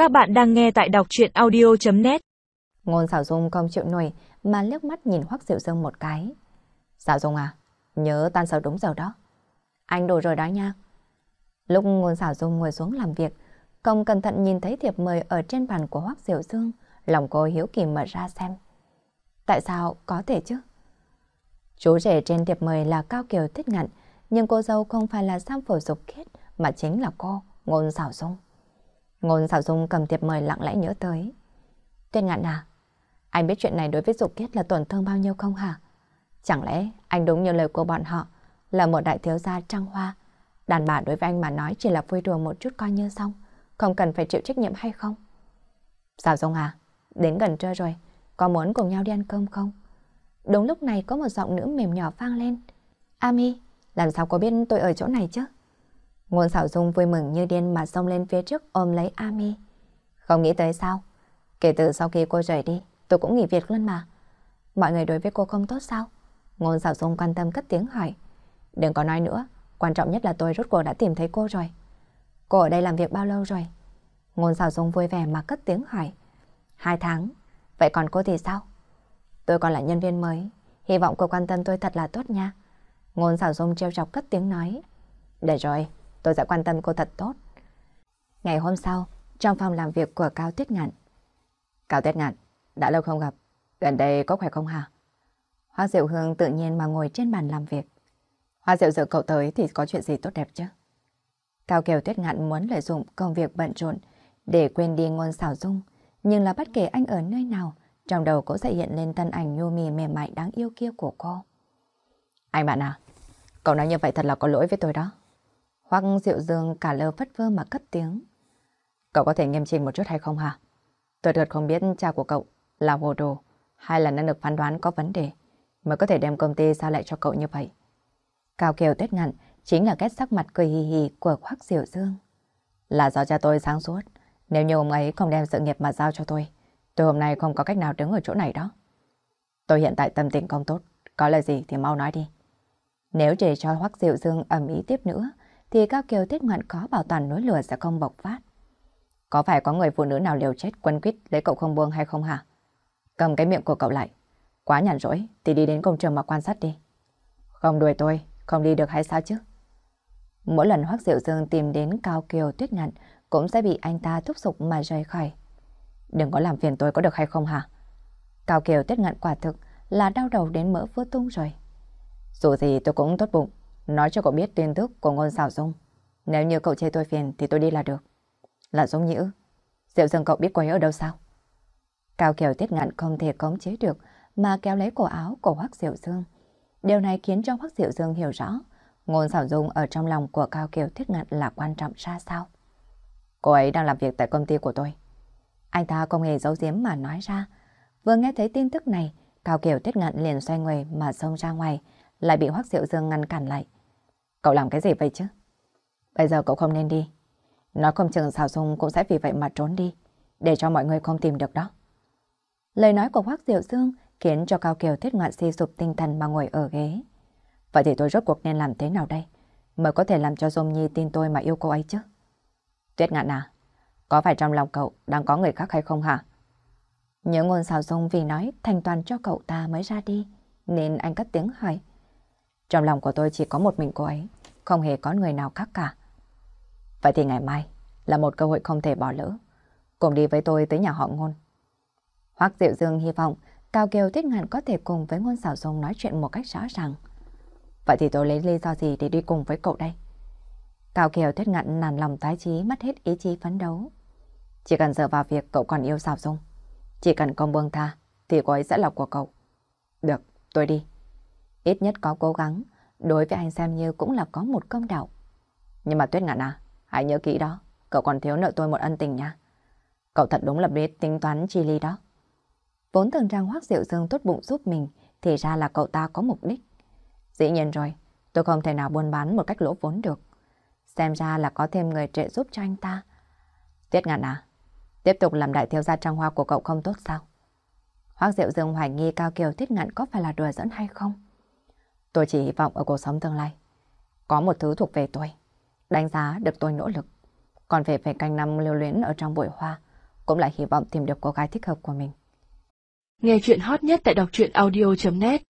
Các bạn đang nghe tại đọc truyện audio.net. Ngôn Sảo Dung không chịu nổi mà liếc mắt nhìn Hoắc Diệu Dương một cái. Sảo Dung à, nhớ tan sở đúng giờ đó. Anh đủ rồi đó nha. Lúc Ngôn Sảo Dung ngồi xuống làm việc, không cẩn thận nhìn thấy thiệp mời ở trên bàn của Hoắc Diệu Dương, lòng cô hiếu kỳ mở ra xem. Tại sao có thể chứ? Chú rể trên thiệp mời là Cao Kiều Tuyết Ngạn, nhưng cô dâu không phải là Sam Phổ Dục Khiết mà chính là cô, Ngôn Sảo Dung. Ngôn Sảo Dung cầm thiệp mời lặng lẽ nhớ tới. Tuyết Ngạn à, anh biết chuyện này đối với Dục Khiết là tổn thương bao nhiêu không hả? Chẳng lẽ anh đúng như lời của bọn họ là một đại thiếu gia trăng hoa, đàn bà đối với anh mà nói chỉ là vui đùa một chút coi như xong, không cần phải chịu trách nhiệm hay không? Sảo Dung à, đến gần trưa rồi, có muốn cùng nhau đi ăn cơm không? Đúng lúc này có một giọng nữ mềm nhỏ vang lên. Ami, làm sao cô biết tôi ở chỗ này chứ? Ngôn Sảo Dung vui mừng như điên mà xông lên phía trước ôm lấy Ami. Không nghĩ tới sao? Kể từ sau khi cô rời đi, tôi cũng nghỉ việc luôn mà. Mọi người đối với cô không tốt sao? Ngôn Sảo Dung quan tâm cất tiếng hỏi. Đừng có nói nữa, quan trọng nhất là tôi rốt cuộc đã tìm thấy cô rồi. Cô ở đây làm việc bao lâu rồi? Ngôn Sảo Dung vui vẻ mà cất tiếng hỏi. 2 tháng. Vậy còn cô thì sao? Tôi còn là nhân viên mới, hy vọng cô quan tâm tôi thật là tốt nha. Ngôn Sảo Dung trêu chọc cất tiếng nói. Để rồi, tôi sẽ quan tâm cô thật tốt. Ngày hôm sau, trong phòng làm việc của Cao Tuyết Ngạn. Cao Tuyết Ngạn, đã lâu không gặp, gần đây có khỏe không hả? Hoa Diệu Hương tự nhiên mà ngồi trên bàn làm việc. Hoa Diệu giờ cậu tới thì có chuyện gì tốt đẹp chứ? Cao Kiều Tuyết Ngạn muốn lợi dụng công việc bận rộn để quên đi Ngôn Sảo Dung, nhưng là bất kể anh ở nơi nào, trong đầu cũng sẽ hiện lên thân ảnh nhu mì mềm mại đáng yêu kia của cô. Anh bạn à, cậu nói như vậy thật là có lỗi với tôi đó. Hoắc Diệu Dương cả lơ phất phơ mà cất tiếng. Cậu có thể nghiêm chỉnh một chút hay không hả? Tôi thật không biết cha của cậu là hồ đồ hay là năng lực phán đoán có vấn đề mới có thể đem công ty giao lại cho cậu như vậy. Cao Kiều Tuyết Ngạn chính là ghét sắc mặt cười hì hì của Hoắc Diệu Dương. Là do cha tôi sáng suốt, nếu như ông ấy không đem sự nghiệp mà giao cho tôi hôm nay không có cách nào đứng ở chỗ này đó. Tôi hiện tại tâm tình không tốt, có lời gì thì mau nói đi. Nếu để cho Hoắc Diệu Dương ầm ĩ tiếp nữa, thì Cao Kiều Tuyết Ngạn có bảo toàn núi lửa sẽ không bộc phát. Có phải có người phụ nữ nào liều chết quấn quýt lấy cậu không buông hay không hả? Cầm cái miệng của cậu lại. Quá nhàn rỗi thì đi đến công trường mà quan sát đi. Không đuổi tôi, không đi được hay sao chứ? Mỗi lần Hoắc Diệu Dương tìm đến Cao Kiều Tuyết Ngạn cũng sẽ bị anh ta thúc giục mà rời khỏi. Đừng có làm phiền tôi có được hay không hả? Cao Kiều Tuyết Ngạn quả thực là đau đầu đến mỡ vỡ tung rồi. Dù gì tôi cũng tốt bụng nói cho cậu biết tin tức của Ngôn Sảo Dung. Nếu như cậu chê tôi phiền thì tôi đi là được. Là Dung Nhữ. Diệu Dương cậu biết cô ấy ở đâu sao? Cao Kiều Tuyết Ngạn không thể khống chế được mà kéo lấy cổ áo của Hoắc Diệu Dương. Điều này khiến cho Hoắc Diệu Dương hiểu rõ Ngôn Sảo Dung ở trong lòng của Cao Kiều Tuyết Ngạn là quan trọng ra sao. Cô ấy đang làm việc tại công ty của tôi. Anh ta không hề giấu giếm mà nói ra. Vừa nghe thấy tin tức này, Cao Kiều Tuyết Ngạn liền xoay người mà xông ra ngoài, lại bị Hoắc Diệu Dương ngăn cản lại. Cậu làm cái gì vậy chứ? Bây giờ cậu không nên đi. Nói không chừng Sảo Dung cũng sẽ vì vậy mà trốn đi, để cho mọi người không tìm được đó. Lời nói của Hoắc Diệu Dương khiến cho Cao Kiều Tuyết Ngạn suy sụp tinh thần mà ngồi ở ghế. Vậy thì tôi rốt cuộc nên làm thế nào đây mới có thể làm cho Dung Nhi tin tôi mà yêu cô ấy chứ? Tuyết Ngạn à, có phải trong lòng cậu đang có người khác hay không hả? Nhớ Ngôn Sảo Dung vì nói thành toàn cho cậu ta mới ra đi, nên anh cất tiếng hỏi. Trong lòng của tôi chỉ có một mình cô ấy, không hề có người nào khác cả. Vậy thì ngày mai là một cơ hội không thể bỏ lỡ. Cùng đi với tôi tới nhà họ Ngôn. Hoắc Diệu Dương hy vọng Cao Kiều Tuyết Ngạn có thể cùng với Ngôn Sảo Dung nói chuyện một cách rõ ràng. Vậy thì tôi lấy lý do gì để đi cùng với cậu đây? Cao Kiều Tuyết Ngạn nản lòng tái chí, mất hết ý chí phấn đấu. Chỉ cần dựa vào việc cậu còn yêu Sảo Dung, chỉ cần không buông tha thì cô ấy sẽ là của cậu. Được, tôi đi. Ít nhất có cố gắng, đối với anh xem như cũng là có một công đạo. Nhưng mà Tuyết Ngạn à, hãy nhớ kỹ đó, cậu còn thiếu nợ tôi một ân tình nha. Cậu thật đúng là biết tính toán chi ly đó. Vốn tưởng rằng Hoắc Diệu Dương tốt bụng giúp mình, thì ra là cậu ta có mục đích. Dĩ nhiên rồi, tôi không thể nào buôn bán một cách lỗ vốn được. Xem ra là có thêm người trợ giúp cho anh ta. Tuyết Ngạn à, tiếp tục làm đại thiếu gia Trăng Hoa của cậu không tốt sao? Hoắc Diệu Dương hoài nghi Cao Kiều Tuyết Ngạn có phải là đùa giỡn hay không. Tôi chỉ hy vọng ở cuộc sống tương lai có một thứ thuộc về tôi, đánh giá được tôi nỗ lực. Còn về phải canh năm lưu luyến ở trong bụi hoa, cũng là hy vọng tìm được cô gái thích hợp của mình. Nghe chuyện hot nhất tại đọc truyện audio.net